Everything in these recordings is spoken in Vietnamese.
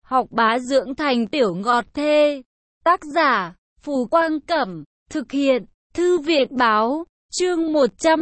học bá dưỡng thành tiểu ngọt thê. Tác giả, Phù Quang Cẩm, thực hiện, Thư viện Báo, chương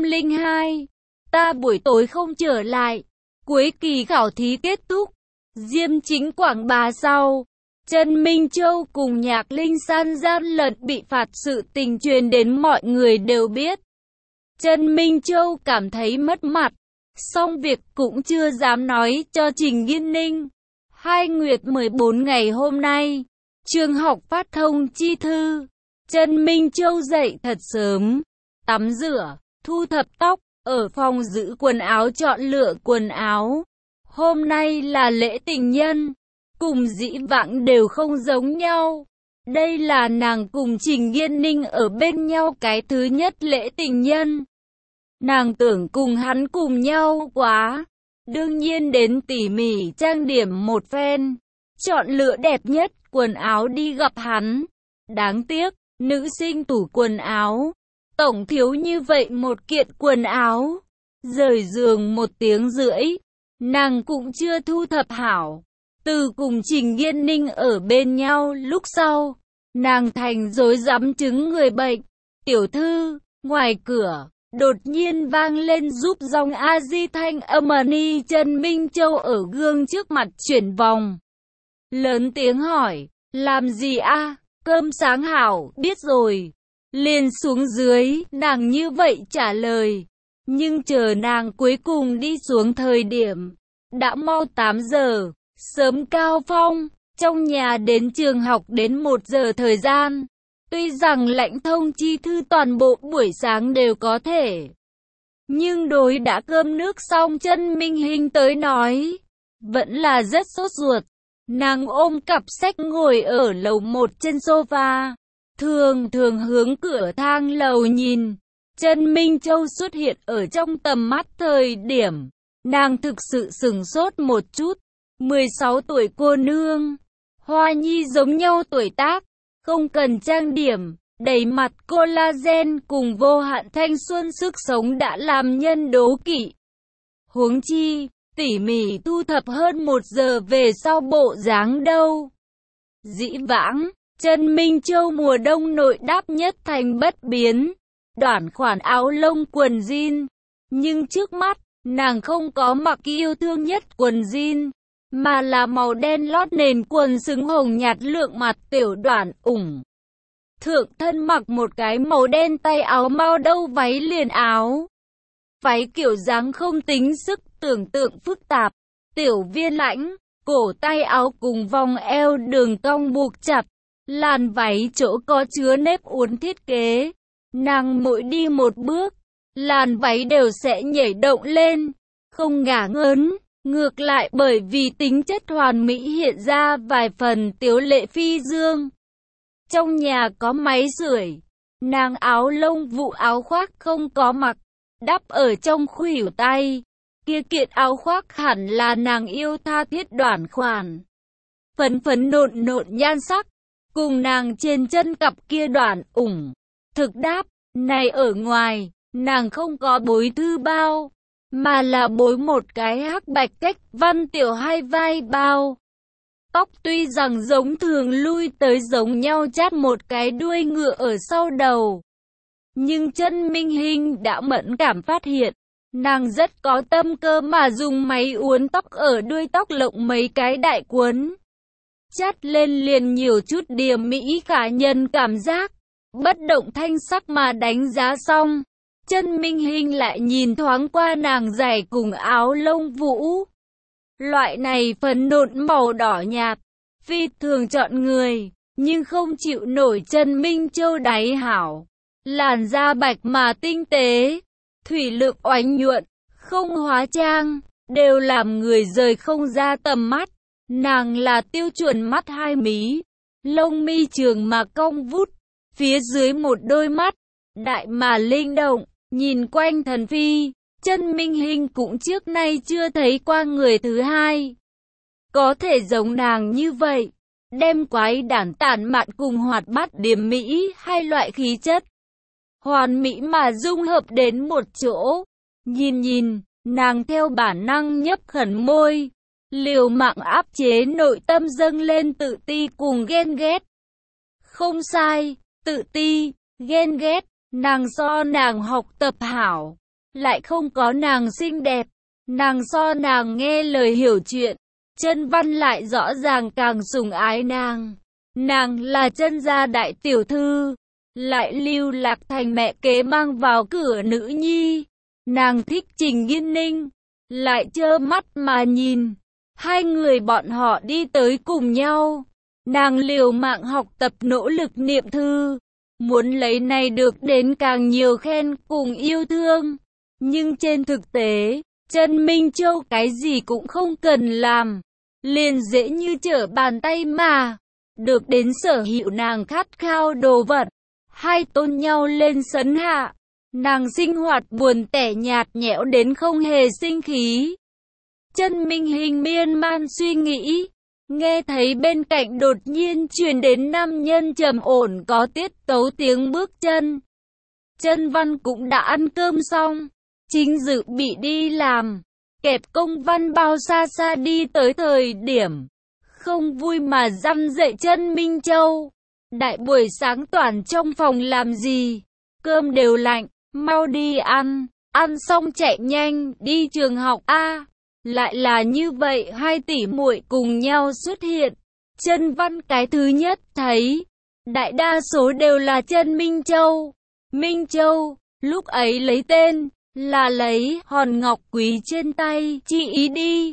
102. Ta buổi tối không trở lại. Cuối kỳ khảo thí kết thúc. Diêm Chính quảng bá sau. Trần Minh Châu cùng Nhạc Linh San gian lận bị phạt sự tình truyền đến mọi người đều biết. Trần Minh Châu cảm thấy mất mặt, song việc cũng chưa dám nói cho Trình Nghiên Ninh. 2 nguyệt 14 ngày hôm nay, trường học phát thông chi thư. Trần Minh Châu dậy thật sớm, tắm rửa, thu thập tóc, ở phòng giữ quần áo chọn lựa quần áo. Hôm nay là lễ tình nhân, cùng dĩ vãng đều không giống nhau. Đây là nàng cùng Trình Nghiên Ninh ở bên nhau cái thứ nhất lễ tình nhân. Nàng tưởng cùng hắn cùng nhau quá, đương nhiên đến tỉ mỉ trang điểm một phen, chọn lựa đẹp nhất quần áo đi gặp hắn. Đáng tiếc, nữ sinh tủ quần áo, tổng thiếu như vậy một kiện quần áo. Rời giường 1 tiếng rưỡi, nàng cũng chưa thu thập hảo. Từ cùng Trình Nghiên Ninh ở bên nhau lúc sau, nàng thành rối rắm chứng người bệnh. Tiểu thư, ngoài cửa, đột nhiên vang lên giúp dòng A-di thanh âm ni. Trần Minh Châu ở gương trước mặt chuyển vòng. Lớn tiếng hỏi, làm gì a? Cơm sáng hảo, biết rồi. Liền xuống dưới, nàng như vậy trả lời. Nhưng chờ nàng cuối cùng đi xuống thời điểm, đã mau 8 giờ. Sớm cao phong, trong nhà đến trường học đến 1 giờ thời gian. Tuy rằng lãnh thông chi thư toàn bộ buổi sáng đều có thể, nhưng đối đã cơm nước xong Trần Minh Hinh tới nói, vẫn là rất sốt ruột. Nàng ôm cặp sách ngồi ở lầu 1 trên sofa, thường thường hướng cửa thang lầu nhìn. Trần Minh Châu xuất hiện ở trong tầm mắt thời điểm, nàng thực sự sửng sốt một chút. 16 tuổi cô nương, hoa nhi giống nhau tuổi tác, không cần trang điểm, đầy mặt collagen cùng vô hạn thanh xuân sức sống đã làm nhân đố kỵ. Huống chi, tỉ mỉ thu thập hơn 1 giờ về sau bộ dáng đâu. Dĩ vãng, Trần Minh Châu mùa đông nội đáp nhất thành bất biến, đoản khoản áo lông quần jean. Nhưng trước mắt, nàng không có mặc yêu thương nhất quần jean, mà là màu đen lót nền quần xứng hồng nhạt lượng mặt tiểu đoạn ủng. Thượng thân mặc một cái màu đen tay áo mao đâu váy liền áo. Váy kiểu dáng không tính sức tưởng tượng phức tạp, tiểu viên lãnh, cổ tay áo cùng vòng eo đường cong buộc chặt, làn váy chỗ có chứa nếp uốn thiết kế. Nàng mỗi đi một bước, làn váy đều sẽ nhảy động lên, không ngả ngớn. Ngược lại bởi vì tính chất hoàn mỹ hiện ra vài phần tiếu lệ phi dương. Trong nhà có máy sưởi, nàng áo lông vụ áo khoác không có mặc, đắp ở trong khuỷu tay. Kia kiện áo khoác hẳn là nàng yêu tha thiết đoản khoản. Phấn phấn nộn nộn nhan sắc, cùng nàng trên chân cặp kia đoản ủng. Thực đáp, này ở ngoài, nàng không có bối thư bao, mà là bối một cái hắc bạch cách văn tiểu hai vai bao. Tóc tuy rằng giống thường lui tới giống nhau chát một cái đuôi ngựa ở sau đầu, nhưng Trần Minh Hinh đã mẫn cảm phát hiện, nàng rất có tâm cơ mà dùng máy uốn tóc ở đuôi tóc lộng mấy cái đại cuốn. Chát lên liền nhiều chút điểm mỹ khả nhân cảm giác, bất động thanh sắc mà đánh giá xong. Trần Minh Hinh lại nhìn thoáng qua nàng giày cùng áo lông vũ. Loại này phấn nộn màu đỏ nhạt, phi thường chọn người, nhưng không chịu nổi Trần Minh Châu đáy hảo. Làn da bạch mà tinh tế, thủy lực oánh nhuận, không hóa trang, đều làm người rời không ra tầm mắt. Nàng là tiêu chuẩn mắt hai mí, lông mi trường mà cong vút, phía dưới một đôi mắt, đại mà linh động. Nhìn quanh thần phi, Trần Minh Hinh cũng trước nay chưa thấy qua người thứ hai có thể giống nàng như vậy, đem quái đản tản mạn cùng hoạt bát điềm mỹ hai loại khí chất hoàn mỹ mà dung hợp đến một chỗ. Nhìn, nàng theo bản năng nhấp khẩn môi, liều mạng áp chế nội tâm dâng lên tự ti cùng ghen ghét. Không sai, tự ti, ghen ghét, nàng so nàng học tập hảo, lại không có nàng xinh đẹp, nàng so nàng nghe lời hiểu chuyện, Chân Văn lại rõ ràng càng sủng ái nàng. Nàng là Chân gia đại tiểu thư, lại lưu lạc thành mẹ kế mang vào cửa nữ nhi. Nàng thích Trình Nghiên Ninh, lại trơ mắt mà nhìn hai người bọn họ đi tới cùng nhau. Nàng liều mạng học tập nỗ lực niệm thư, muốn lấy này được đến càng nhiều khen cùng yêu thương. Nhưng trên thực tế, Trần Minh Châu cái gì cũng không cần làm, liền dễ như trở bàn tay mà được đến sở hữu nàng khát khao đồ vật. Hai tôn nhau lên sấn hạ, nàng sinh hoạt buồn tẻ nhạt nhẽo đến không hề sinh khí. Chân Minh Hình miên man suy nghĩ, nghe thấy bên cạnh đột nhiên truyền đến nam nhân trầm ổn có tiết tấu tiếng bước chân. Chân Văn cũng đã ăn cơm xong, chính dự bị đi làm, kẹp công văn bao xa xa đi tới thời điểm không vui mà răn dậy Chân Minh Châu. Đại buổi sáng toàn trong phòng làm gì, cơm đều lạnh, mau đi ăn, ăn xong chạy nhanh đi trường học a. Lại là như vậy, hai tỷ muội cùng nhau xuất hiện. Chân Văn cái thứ nhất thấy, đại đa số đều là Chân Minh Châu. Minh Châu, lúc ấy lấy tên, là lấy hòn ngọc quý trên tay, chi ý đi.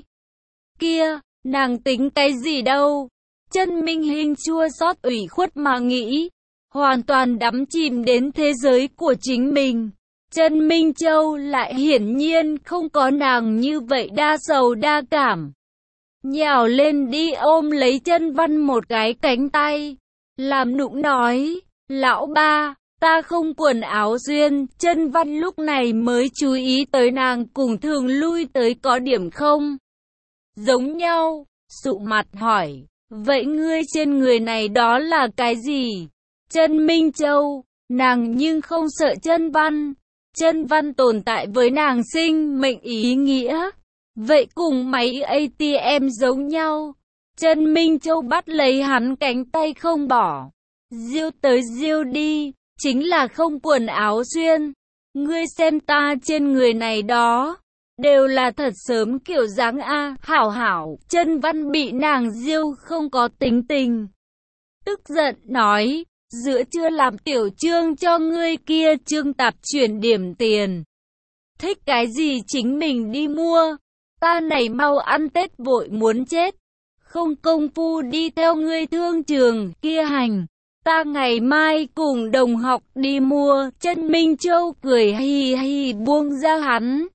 Kia, nàng tính cái gì đâu? Chân Minh Hình chua xót ủy khuất mà nghĩ, hoàn toàn đắm chìm đến thế giới của chính mình. Chân Minh Châu lại hiển nhiên không có nàng như vậy đa sầu đa cảm. Nhào lên đi ôm lấy Chân Văn một cái cánh tay, làm nũng nói, lão ba, ta không quần áo xuyên. Chân Văn lúc này mới chú ý tới nàng cùng thường lui tới có điểm không giống nhau, sụ mặt hỏi, vậy ngươi trên người này đó là cái gì? Chân Minh Châu, nàng nhưng không sợ Chân Văn. Chân Văn tồn tại với nàng sinh mệnh ý nghĩa, vậy cùng máy ATM giống nhau. Chân Minh Châu bắt lấy hắn cánh tay không bỏ, diêu tới diêu đi, chính là không quần áo xuyên. Ngươi xem ta trên người này đó, đều là thật sớm kiểu dáng a. Hảo hảo, Chân Văn bị nàng diêu không có tính tình, tức giận nói, giữa trưa làm tiểu Trương cho ngươi kia Trương tạp chuyển điểm tiền. Thích cái gì chính mình đi mua, ta này mau ăn Tết vội muốn chết, không công phu đi theo ngươi thương trường kia hành. Ta ngày mai cùng đồng học đi mua. Chân Minh Châu cười hi hi buông ra hắn.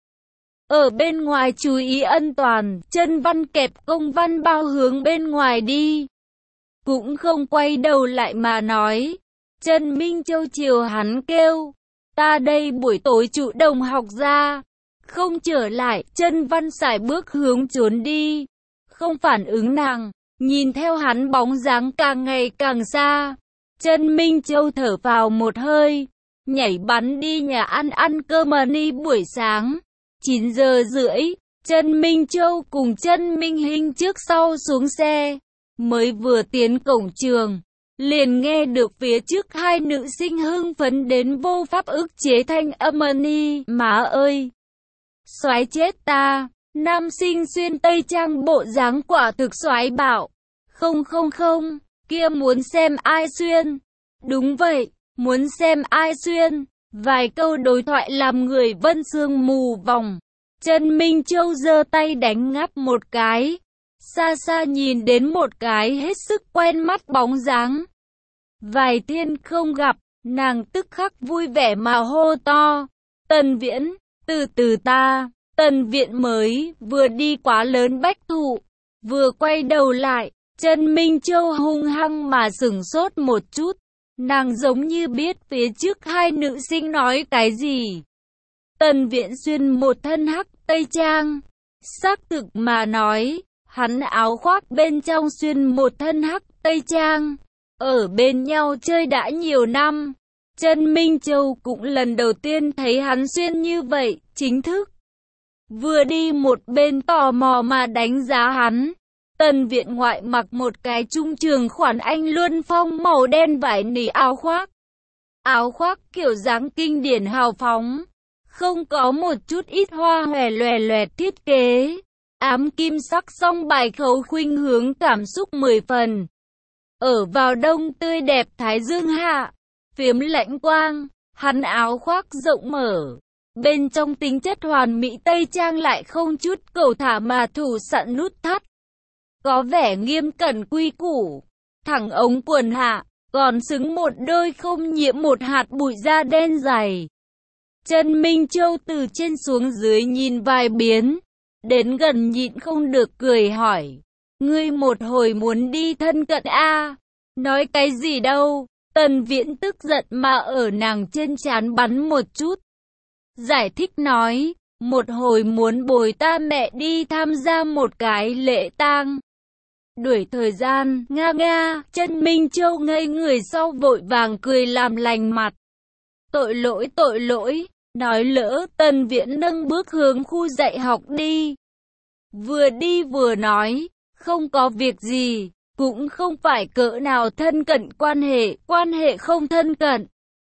Ở bên ngoài chú ý an toàn, Chân Văn kẹp công văn bao hướng bên ngoài đi, cũng không quay đầu lại mà nói. Chân Minh Châu chiều hắn kêu, ta đây buổi tối chủ đồng học ra, không trở lại. Chân Văn sải bước hướng trốn đi, không phản ứng nàng, nhìn theo hắn bóng dáng càng ngày càng xa. Chân Minh Châu thở vào một hơi, nhảy bắn đi nhà ăn cơm ni buổi sáng. 9 giờ rưỡi, Chân Minh Châu cùng Chân Minh Hình trước sau xuống xe, mới vừa tiến cổng trường, liền nghe được phía trước hai nữ sinh hưng phấn đến vô pháp ức chế thanh âm ni, má ơi, soái chết ta. Nam sinh xuyên tây trang bộ dáng quả thực soái bạo. Không, kia muốn xem ai xuyên. Đúng vậy, muốn xem ai xuyên. Vài câu đối thoại làm người Vân Sương mù vòng. Chân Minh Châu giơ tay đánh ngáp một cái, xa xa nhìn đến một cái hết sức quen mắt bóng dáng. Vài thiên không gặp, nàng tức khắc vui vẻ mà hô to, Tần Viễn, từ từ ta. Tần Viễn mới vừa đi quá lớn bách thụ, vừa quay đầu lại, Chân Minh Châu hung hăng mà sửng sốt một chút. Nàng giống như biết phía trước hai nữ sinh nói cái gì. Tần Viễn xuyên một thân hắc tây trang, xác thực mà nói, hắn áo khoác bên trong xuyên một thân hắc tây trang, ở bên nhau chơi đã nhiều năm. Chân Minh Châu cũng lần đầu tiên thấy hắn xuyên như vậy, chính thức. vừa đi một bên tò mò mà đánh giá hắn. Tần Viện Ngoại mặc một cái trung trường khoản Anh Luân Phong màu đen vải nỉ áo khoác. Áo khoác kiểu dáng kinh điển hào phóng, không có một chút ít hoa hòe loè loẹt thiết kế. Ám kim sắc song bài khấu khuynh hướng cảm xúc 10 phần. Ở vào đông tươi đẹp thái dương hạ, phiếm lãnh quang, hắn áo khoác rộng mở. Bên trong tính chất hoàn mỹ tây trang lại không chút cầu thả mà thủ sẵn nút thắt. Có vẻ nghiêm cẩn quy củ, thẳng ống quần hạ, còn xứng một đôi không nhiễm một hạt bụi da đen dày. Trần Minh Châu từ trên xuống dưới nhìn vài biến, đến gần nhịn không được cười hỏi. Ngươi một hồi muốn đi thân cận a? Nói cái gì đâu? Tần Viễn tức giận mà ở nàng trên trán bắn một chút. Giải thích nói, một hồi muốn bồi ta mẹ đi tham gia một cái lễ tang. Đuổi thời gian, nga nga, Trần Minh Châu ngây người sau vội vàng cười làm lành mặt. Tội lỗi, nói lỡ. Tần Viễn nâng bước hướng khu dạy học đi. Vừa đi vừa nói, không có việc gì, cũng không phải cỡ nào thân cận quan hệ không thân cận.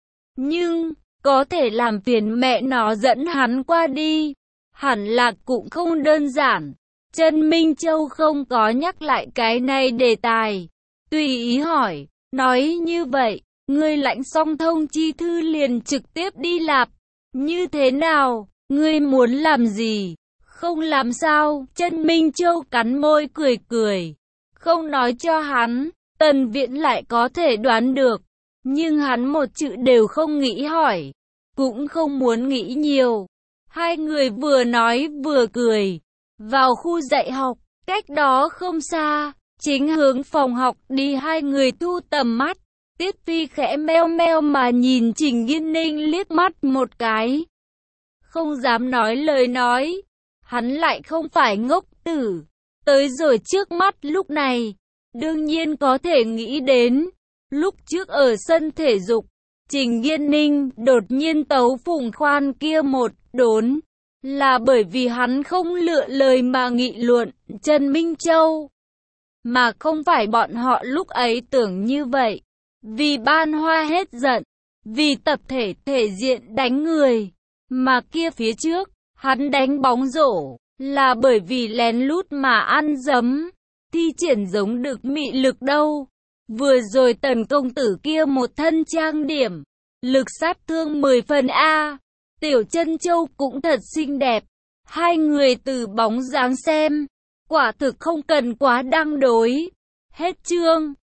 Nhưng, có thể làm phiền mẹ nó dẫn hắn qua đi, hẳn là cũng không đơn giản. Trần Minh Châu không có nhắc lại cái này đề tài, tùy ý hỏi, nói như vậy, ngươi lãnh xong thông chi thư liền trực tiếp đi lạp, như thế nào, ngươi muốn làm gì, không làm sao? Trần Minh Châu cắn môi cười, không nói cho hắn, Tần Viễn lại có thể đoán được, nhưng hắn một chữ đều không nghĩ hỏi, cũng không muốn nghĩ nhiều. Hai người vừa nói vừa cười. Vào khu dạy học, cách đó không xa, chính hướng phòng học đi hai người thu tầm mắt. Tiết Phi khẽ meo meo mà nhìn Trình Nghiên Ninh liếc mắt một cái. Không dám nói lời nói, hắn lại không phải ngốc tử. Tới rồi trước mắt lúc này, đương nhiên có thể nghĩ đến. Lúc trước ở sân thể dục, Trình Nghiên Ninh đột nhiên tấu Phùng Khoan kia một đốn. Là bởi vì hắn không lựa lời mà nghị luận Trần Minh Châu. Mà không phải bọn họ lúc ấy tưởng như vậy. Vì Ban Hoa hết giận. Vì tập thể thể diện đánh người. Mà kia phía trước, hắn đánh bóng rổ. Là bởi vì lén lút mà ăn dấm. Thi triển giống được mị lực đâu. Vừa rồi Tần công tử kia một thân trang điểm. Lực sát thương 10 phần A. Tiểu Chân Châu cũng thật xinh đẹp. Hai người từ bóng dáng xem, quả thực không cần quá đăng đối. Hết chương.